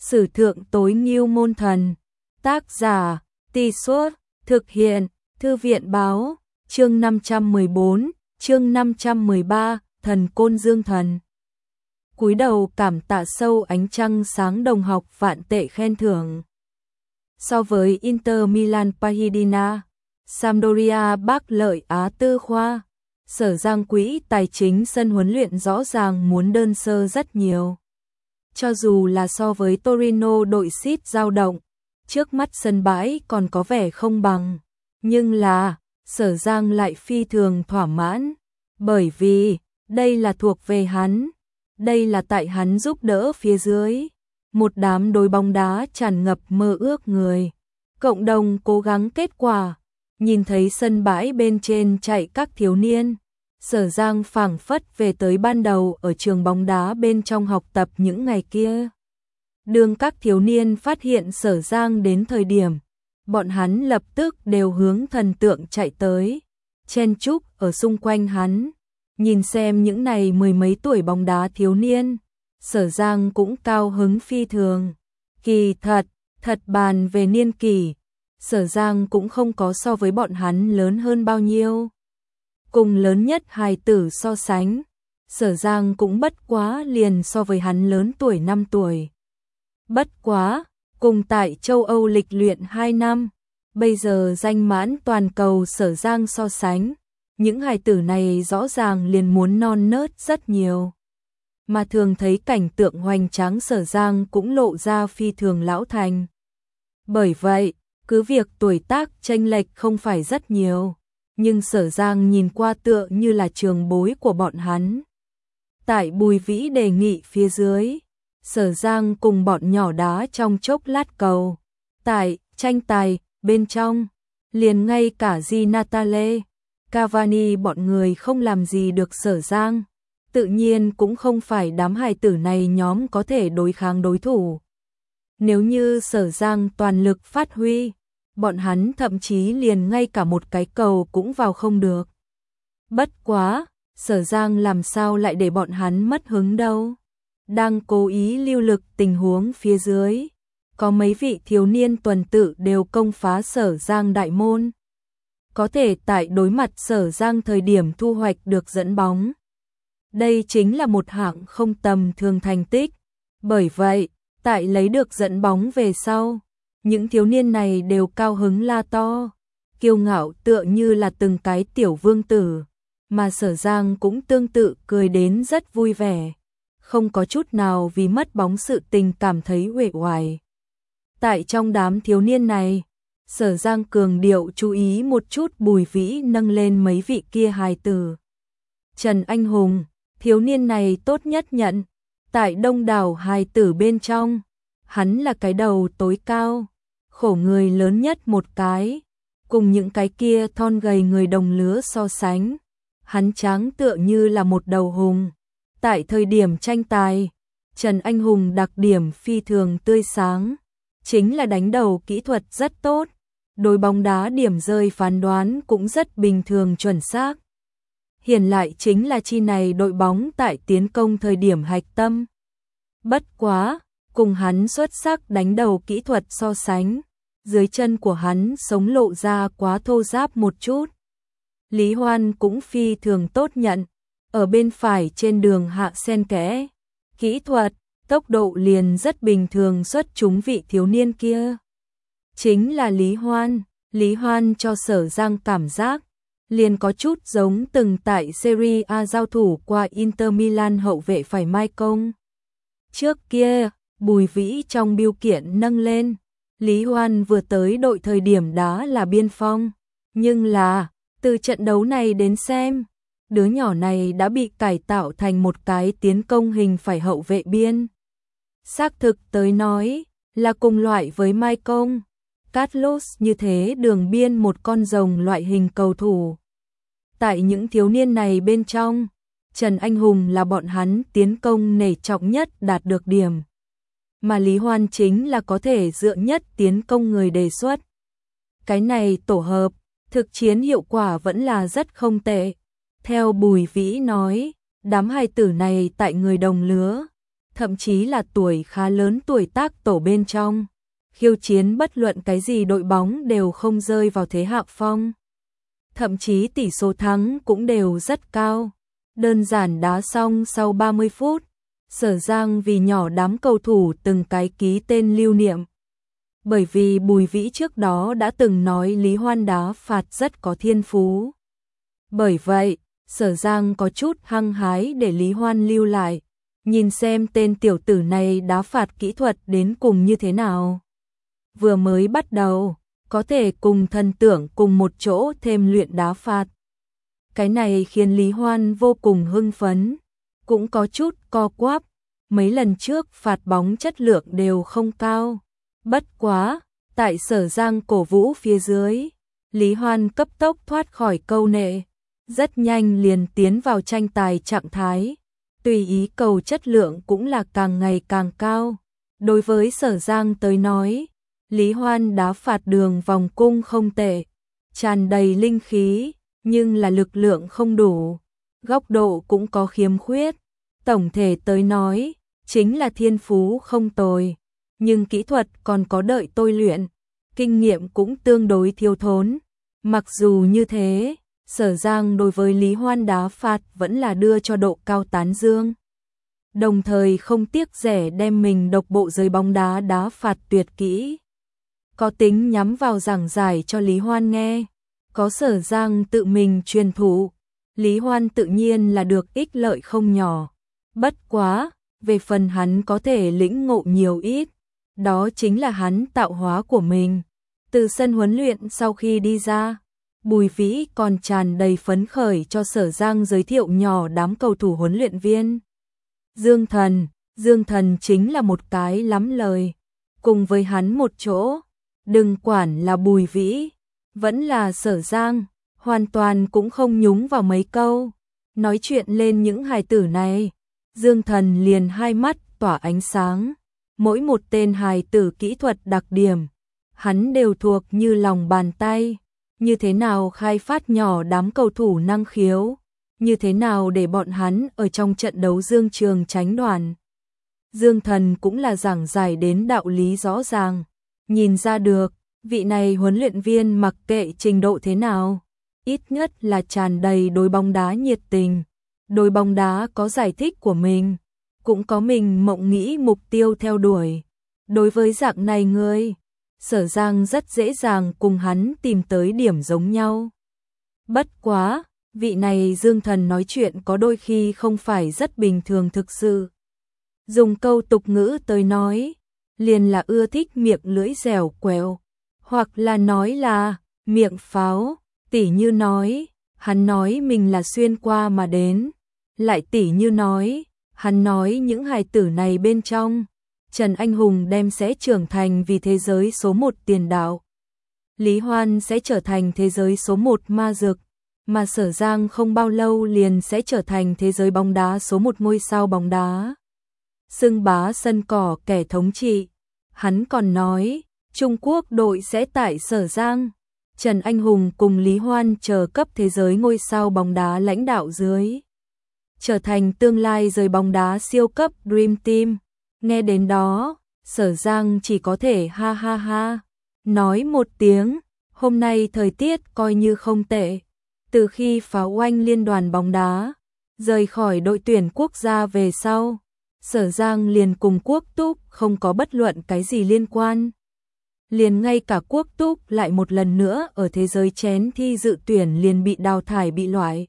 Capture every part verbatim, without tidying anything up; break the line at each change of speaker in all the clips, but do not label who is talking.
Sử thượng tối ngưu môn thần. Tác giả, Tì Suốt, thực hiện, Thư viện báo, chương năm trăm mười bốn, chương năm trăm mười ba, thần côn dương thần. Cúi đầu cảm tạ sâu ánh trăng sáng đồng học vạn tệ khen thưởng. So với Inter Milan Pahidina, Sampdoria Bắc Lợi Á Tư Khoa, Sở Giang quỹ tài chính sân huấn luyện rõ ràng muốn đơn sơ rất nhiều. Cho dù là so với Torino đội xít dao động, trước mắt sân bãi còn có vẻ không bằng, nhưng là, Sở Giang lại phi thường thỏa mãn, bởi vì, đây là thuộc về hắn, đây là tại hắn giúp đỡ phía dưới, một đám đối bóng đá tràn ngập mơ ước người, cộng đồng cố gắng kết quả, nhìn thấy sân bãi bên trên chạy các thiếu niên. Sở Giang phảng phất về tới ban đầu ở trường bóng đá bên trong học tập những ngày kia. Đường các thiếu niên phát hiện Sở Giang đến thời điểm, bọn hắn lập tức đều hướng thần tượng chạy tới, chen chúc ở xung quanh hắn, nhìn xem những này mười mấy tuổi bóng đá thiếu niên, Sở Giang cũng cao hứng phi thường. Kỳ thật, thật bàn về niên kỷ, Sở Giang cũng không có so với bọn hắn lớn hơn bao nhiêu. Cùng lớn nhất hài tử so sánh, Sở Giang cũng bất quá liền so với hắn lớn tuổi năm tuổi. Bất quá, cùng tại châu Âu lịch luyện hai năm, bây giờ danh mãn toàn cầu Sở Giang so sánh, những hài tử này rõ ràng liền muốn non nớt rất nhiều. Mà thường thấy cảnh tượng hoành tráng Sở Giang cũng lộ ra phi thường lão thành. Bởi vậy, cứ việc tuổi tác chênh lệch không phải rất nhiều, nhưng Sở Giang nhìn qua tựa như là trường bối của bọn hắn. Tại Bùi Vĩ đề nghị phía dưới, Sở Giang cùng bọn nhỏ đá trong chốc lát cầu. Tại tranh tài bên trong, liền ngay cả Di Natale, Cavani bọn người không làm gì được Sở Giang, tự nhiên cũng không phải đám hài tử này nhóm có thể đối kháng đối thủ. Nếu như Sở Giang toàn lực phát huy, bọn hắn thậm chí liền ngay cả một cái cầu cũng vào không được. Bất quá, Sở Giang làm sao lại để bọn hắn mất hứng đâu. Đang cố ý lưu lực tình huống phía dưới, có mấy vị thiếu niên tuần tự đều công phá Sở Giang đại môn. Có thể tại đối mặt Sở Giang thời điểm thu hoạch được dẫn bóng. Đây chính là một hạng không tầm thường thành tích. Bởi vậy, tại lấy được dẫn bóng về sau, những thiếu niên này đều cao hứng la to, kiêu ngạo tựa như là từng cái tiểu vương tử, mà Sở Giang cũng tương tự cười đến rất vui vẻ, không có chút nào vì mất bóng sự tình cảm thấy uể oải. Tại trong đám thiếu niên này, Sở Giang cường điệu chú ý một chút Bùi Vĩ nâng lên mấy vị kia hài tử. Trần Anh Hùng, thiếu niên này tốt nhất nhận, tại đông đảo hài tử bên trong, hắn là cái đầu tối cao, khổ người lớn nhất một cái, cùng những cái kia thon gầy người đồng lứa so sánh, hắn tráng tựa như là một đầu hùng. Tại thời điểm tranh tài, Trần Anh Hùng đặc điểm phi thường tươi sáng, chính là đánh đầu kỹ thuật rất tốt, đối bóng đá điểm rơi phán đoán cũng rất bình thường chuẩn xác. Hiển lại chính là chi này đội bóng tại tiến công thời điểm hạch tâm. Bất quá, cùng hắn xuất sắc đánh đầu kỹ thuật so sánh, dưới chân của hắn sống lộ ra quá thô ráp một chút. Lý Hoan cũng phi thường tốt nhận, ở bên phải trên đường hạ sen kẽ, kỹ thuật, tốc độ liền rất bình thường xuất chúng vị thiếu niên kia. Chính là Lý Hoan, Lý Hoan cho Sở Giang cảm giác, liền có chút giống từng tại Serie A giao thủ qua Inter Milan hậu vệ phải Mai Công. Trước kia, Bùi Vĩ trong biêu kiện nâng lên, Lý Hoan vừa tới đội thời điểm đó là biên phong, nhưng là, từ trận đấu này đến xem, đứa nhỏ này đã bị cải tạo thành một cái tiến công hình phải hậu vệ biên. Xác thực tới nói, là cùng loại với Mai Công, Carlos như thế đường biên một con rồng loại hình cầu thủ. Tại những thiếu niên này bên trong, Trần Anh Hùng là bọn hắn tiến công nể trọng nhất đạt được điểm. Mà Lý Hoan chính là có thể dựa nhất tiến công người đề xuất. Cái này tổ hợp, thực chiến hiệu quả vẫn là rất không tệ. Theo Bùi Vĩ nói, đám hài tử này tại người đồng lứa, thậm chí là tuổi khá lớn tuổi tác tổ bên trong. Khiêu chiến bất luận cái gì đội bóng đều không rơi vào thế hạ phong. Thậm chí tỷ số thắng cũng đều rất cao. Đơn giản đá xong sau ba mươi phút, Sở Giang vì nhỏ đám cầu thủ từng cái ký tên lưu niệm. Bởi vì Bùi Vĩ trước đó đã từng nói Lý Hoan đá phạt rất có thiên phú. Bởi vậy, Sở Giang có chút hăng hái để Lý Hoan lưu lại, nhìn xem tên tiểu tử này đá phạt kỹ thuật đến cùng như thế nào. Vừa mới bắt đầu, có thể cùng thần tưởng cùng một chỗ thêm luyện đá phạt. Cái này khiến Lý Hoan vô cùng hưng phấn, cũng có chút co quắp, mấy lần trước phạt bóng chất lượng đều không cao. Bất quá, tại Sở Giang cổ vũ phía dưới, Lý Hoan cấp tốc thoát khỏi câu nệ, rất nhanh liền tiến vào tranh tài trạng thái, tùy ý cầu chất lượng cũng là càng ngày càng cao. Đối với Sở Giang tới nói, Lý Hoan đá phạt đường vòng cung không tệ, tràn đầy linh khí, nhưng là lực lượng không đủ, góc độ cũng có khiếm khuyết. Tổng thể tới nói, chính là thiên phú không tồi, nhưng kỹ thuật còn có đợi tôi luyện, kinh nghiệm cũng tương đối thiếu thốn. Mặc dù như thế, Sở Giang đối với Lý Hoan đá phạt vẫn là đưa cho độ cao tán dương. Đồng thời không tiếc rẻ đem mình độc bộ giới bóng đá đá phạt tuyệt kỹ. Có tính nhắm vào giảng giải cho Lý Hoan nghe, có Sở Giang tự mình truyền thụ, Lý Hoan tự nhiên là được ích lợi không nhỏ. Bất quá, về phần hắn có thể lĩnh ngộ nhiều ít, đó chính là hắn tạo hóa của mình. Từ sân huấn luyện sau khi đi ra, Bùi Vĩ còn tràn đầy phấn khởi cho Sở Giang giới thiệu nhỏ đám cầu thủ huấn luyện viên. Dương Thần, Dương Thần chính là một cái lắm lời, cùng với hắn một chỗ, đừng quản là Bùi Vĩ, vẫn là Sở Giang, hoàn toàn cũng không nhúng vào mấy câu. Nói chuyện lên những hài tử này, Dương Thần liền hai mắt tỏa ánh sáng, mỗi một tên hài tử kỹ thuật đặc điểm, hắn đều thuộc như lòng bàn tay. Như thế nào khai phát nhỏ đám cầu thủ năng khiếu, như thế nào để bọn hắn ở trong trận đấu dương trường tránh đoàn. Dương Thần cũng là giảng giải đến đạo lý rõ ràng, nhìn ra được, vị này huấn luyện viên mặc kệ trình độ thế nào, ít nhất là tràn đầy đối bóng đá nhiệt tình, đối bóng đá có giải thích của mình, cũng có mình mộng nghĩ mục tiêu theo đuổi. Đối với dạng này người, Sở Giang rất dễ dàng cùng hắn tìm tới điểm giống nhau. Bất quá, vị này Dương Thần nói chuyện có đôi khi không phải rất bình thường thực sự. Dùng câu tục ngữ tới nói, liền là ưa thích miệng lưỡi dẻo quẹo, hoặc là nói là miệng pháo, tỉ như nói, hắn nói mình là xuyên qua mà đến, lại tỉ như nói, hắn nói những hài tử này bên trong, Trần Anh Hùng đem sẽ trưởng thành vì thế giới số một tiền đạo. Lý Hoan sẽ trở thành thế giới số một ma dược, mà Sở Giang không bao lâu liền sẽ trở thành thế giới bóng đá số một ngôi sao bóng đá. Xưng bá sân cỏ kẻ thống trị. Hắn còn nói, Trung Quốc đội sẽ tại Sở Giang, Trần Anh Hùng cùng Lý Hoan chờ cấp thế giới ngôi sao bóng đá lãnh đạo dưới. Trở thành tương lai giới bóng đá siêu cấp Dream Team. Nghe đến đó, Sở Giang chỉ có thể ha ha ha, nói một tiếng, hôm nay thời tiết coi như không tệ. Từ khi phá oanh liên đoàn bóng đá, rời khỏi đội tuyển quốc gia về sau, Sở Giang liền cùng Quốc Túc không có bất luận cái gì liên quan. Liền ngay cả Quốc Túc lại một lần nữa ở thế giới chén thi dự tuyển liền bị đào thải bị loại.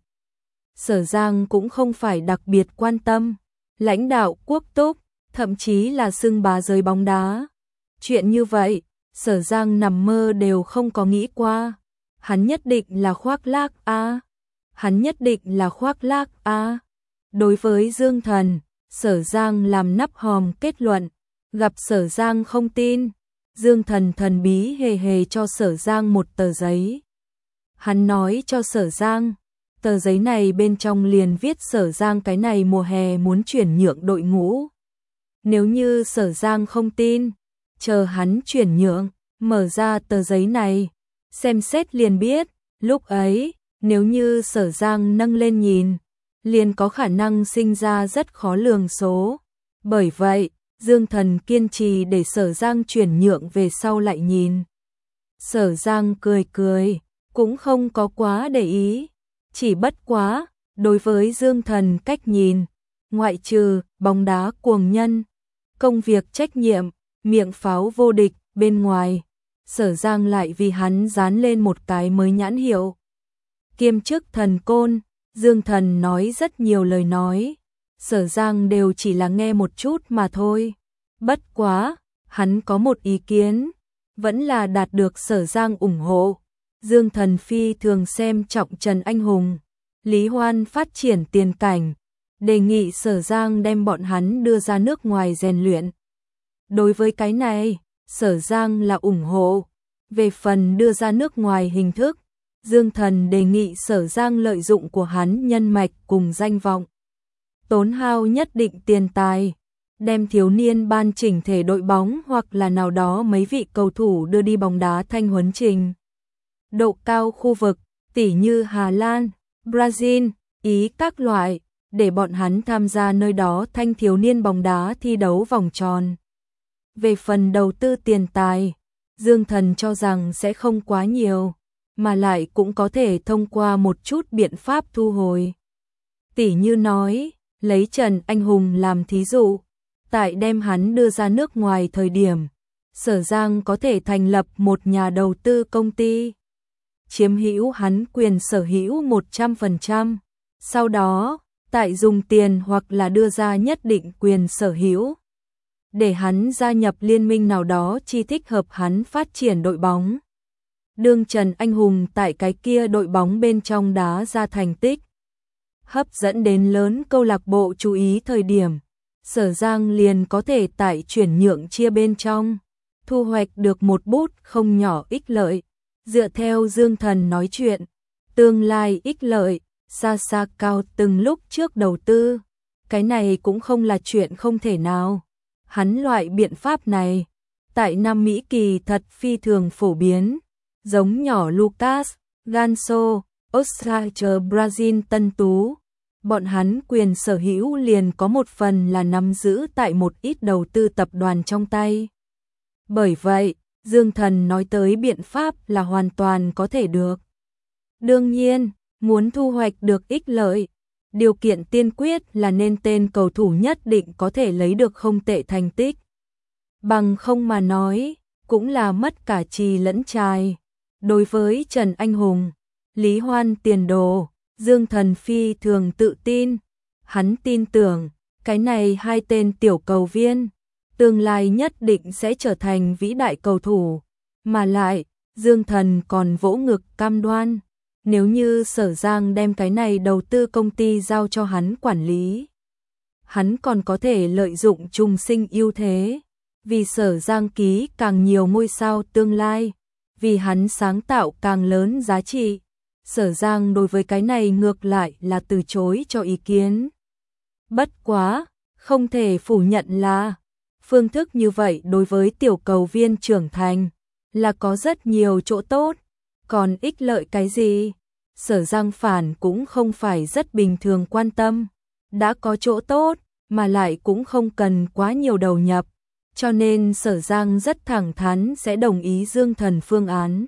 Sở Giang cũng không phải đặc biệt quan tâm, lãnh đạo Quốc Túc, thậm chí là xưng bá giới bóng đá. Chuyện như vậy, Sở Giang nằm mơ đều không có nghĩ qua. Hắn nhất định là khoác lác a, à. Hắn nhất định là khoác lác a. À. Đối với Dương Thần, Sở Giang làm nắp hòm kết luận, gặp Sở Giang không tin, Dương Thần thần bí hề hề cho Sở Giang một tờ giấy. Hắn nói cho Sở Giang, tờ giấy này bên trong liền viết Sở Giang cái này mùa hè muốn chuyển nhượng đội ngũ. Nếu như Sở Giang không tin, chờ hắn chuyển nhượng, mở ra tờ giấy này, xem xét liền biết, lúc ấy, nếu như Sở Giang nâng lên nhìn, liền có khả năng sinh ra rất khó lường số. Bởi vậy, Dương Thần kiên trì để Sở Giang chuyển nhượng về sau lại nhìn. Sở Giang cười cười, cũng không có quá để ý, chỉ bất quá, đối với Dương Thần cách nhìn, ngoại trừ bóng đá cuồng nhân, công việc trách nhiệm, miệng pháo vô địch bên ngoài, Sở Giang lại vì hắn dán lên một cái mới nhãn hiệu. Kiêm chức thần côn, Dương Thần nói rất nhiều lời nói, Sở Giang đều chỉ là nghe một chút mà thôi. Bất quá, hắn có một ý kiến, vẫn là đạt được Sở Giang ủng hộ. Dương Thần phi thường xem trọng Trần Anh Hùng, Lý Hoan phát triển tiền cảnh, đề nghị Sở Giang đem bọn hắn đưa ra nước ngoài rèn luyện. Đối với cái này, Sở Giang là ủng hộ. Về phần đưa ra nước ngoài hình thức, Dương Thần đề nghị Sở Giang lợi dụng của hắn nhân mạch cùng danh vọng, tốn hao nhất định tiền tài, đem thiếu niên ban chỉnh thể đội bóng hoặc là nào đó mấy vị cầu thủ đưa đi bóng đá thanh huấn trình độ cao khu vực, tỉ như Hà Lan, Brazil, Ý các loại, để bọn hắn tham gia nơi đó thanh thiếu niên bóng đá thi đấu vòng tròn. Về phần đầu tư tiền tài, Dương Thần cho rằng sẽ không quá nhiều, mà lại cũng có thể thông qua một chút biện pháp thu hồi. Tỉ như nói, lấy Trần Anh Hùng làm thí dụ, tại đem hắn đưa ra nước ngoài thời điểm, Sở Giang có thể thành lập một nhà đầu tư công ty, chiếm hữu hắn quyền sở hữu một trăm phần trăm, sau đó, tại dùng tiền hoặc là đưa ra nhất định quyền sở hữu, để hắn gia nhập liên minh nào đó chi thích hợp hắn phát triển đội bóng. Đương Trần Anh Hùng tại cái kia đội bóng bên trong đá ra thành tích, hấp dẫn đến lớn câu lạc bộ chú ý thời điểm, Sở Giang liền có thể tại chuyển nhượng chia bên trong, thu hoạch được một bút không nhỏ ích lợi. Dựa theo Dương Thần nói chuyện, tương lai ích lợi, xa xa cao từng lúc trước đầu tư, cái này cũng không là chuyện không thể nào. Hắn loại biện pháp này, tại Nam Mỹ kỳ thật phi thường phổ biến, giống nhỏ Lucas, Ganso, Australia, Brazil Tân Tú. Bọn hắn quyền sở hữu liền có một phần là nắm giữ tại một ít đầu tư tập đoàn trong tay. Bởi vậy, Dương Thần nói tới biện pháp là hoàn toàn có thể được. Đương nhiên, muốn thu hoạch được ích lợi, điều kiện tiên quyết là nên tên cầu thủ nhất định có thể lấy được không tệ thành tích. Bằng không mà nói, cũng là mất cả trì lẫn trai. Đối với Trần Anh Hùng, Lý Hoan tiền đồ, Dương Thần phi thường tự tin. Hắn tin tưởng, cái này hai tên tiểu cầu viên, tương lai nhất định sẽ trở thành vĩ đại cầu thủ. Mà lại, Dương Thần còn vỗ ngực cam đoan, nếu như Sở Giang đem cái này đầu tư công ty giao cho hắn quản lý, hắn còn có thể lợi dụng trùng sinh ưu thế, vì Sở Giang ký càng nhiều ngôi sao tương lai, vì hắn sáng tạo càng lớn giá trị. Sở Giang đối với cái này ngược lại là từ chối cho ý kiến. Bất quá, không thể phủ nhận là phương thức như vậy đối với tiểu cầu viên trưởng thành là có rất nhiều chỗ tốt, còn ích lợi cái gì? Sở Giang phản cũng không phải rất bình thường quan tâm, đã có chỗ tốt mà lại cũng không cần quá nhiều đầu nhập, cho nên Sở Giang rất thẳng thắn sẽ đồng ý Dương Thần phương án.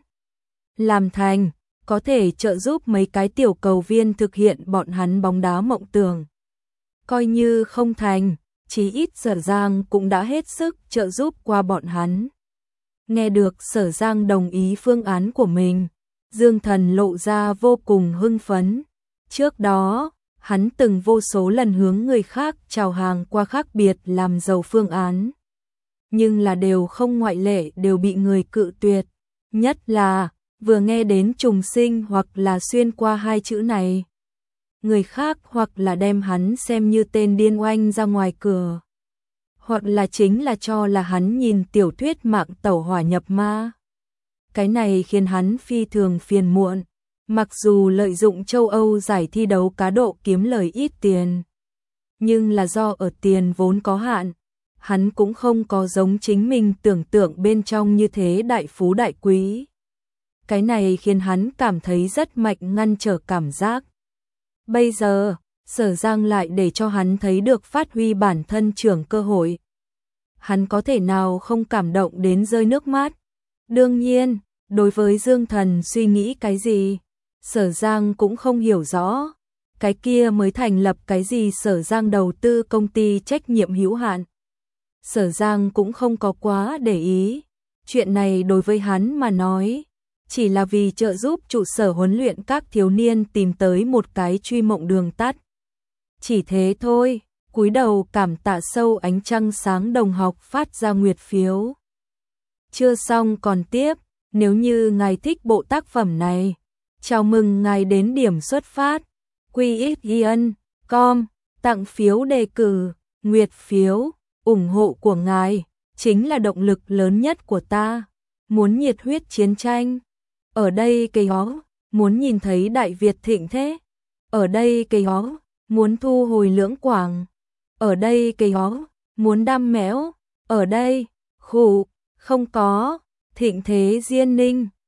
Làm thành, có thể trợ giúp mấy cái tiểu cầu viên thực hiện bọn hắn bóng đá mộng tưởng. Coi như không thành, chí ít Sở Giang cũng đã hết sức trợ giúp qua bọn hắn. Nghe được Sở Giang đồng ý phương án của mình, Dương Thần lộ ra vô cùng hưng phấn. Trước đó, hắn từng vô số lần hướng người khác chào hàng qua khác biệt làm giàu phương án. Nhưng là đều không ngoại lệ đều bị người cự tuyệt. Nhất là, vừa nghe đến trùng sinh hoặc là xuyên qua hai chữ này, người khác hoặc là đem hắn xem như tên điên oanh ra ngoài cửa, hoặc là chính là cho là hắn nhìn tiểu thuyết mạng tẩu hỏa nhập ma. Cái này khiến hắn phi thường phiền muộn, mặc dù lợi dụng châu Âu giải thi đấu cá độ kiếm lời ít tiền, nhưng là do ở tiền vốn có hạn, hắn cũng không có giống chính mình tưởng tượng bên trong như thế đại phú đại quý. Cái này khiến hắn cảm thấy rất mạnh ngăn trở cảm giác. Bây giờ, Sở Giang lại để cho hắn thấy được phát huy bản thân trưởng cơ hội. Hắn có thể nào không cảm động đến rơi nước mắt? Đương nhiên, đối với Dương Thần suy nghĩ cái gì, Sở Giang cũng không hiểu rõ. Cái kia mới thành lập cái gì Sở Giang đầu tư công ty trách nhiệm hữu hạn. Sở Giang cũng không có quá để ý. Chuyện này đối với hắn mà nói, chỉ là vì trợ giúp trụ sở huấn luyện các thiếu niên tìm tới một cái truy mộng đường tắt. Chỉ thế thôi, cúi đầu cảm tạ sâu ánh trăng sáng đồng học phát ra nguyệt phiếu. Chưa xong còn tiếp, nếu như ngài thích bộ tác phẩm này, chào mừng ngài đến điểm xuất phát. quy ích yên chấm com, tặng phiếu đề cử, nguyệt phiếu, ủng hộ của ngài chính là động lực lớn nhất của ta. Muốn nhiệt huyết chiến tranh, ở đây cây hó, muốn nhìn thấy Đại Việt thịnh thế, ở đây cây hó, muốn thu hồi Lưỡng Quảng, ở đây cây hó, muốn đam mẽo, ở đây, khủ, không có, thịnh thế Diên Ninh.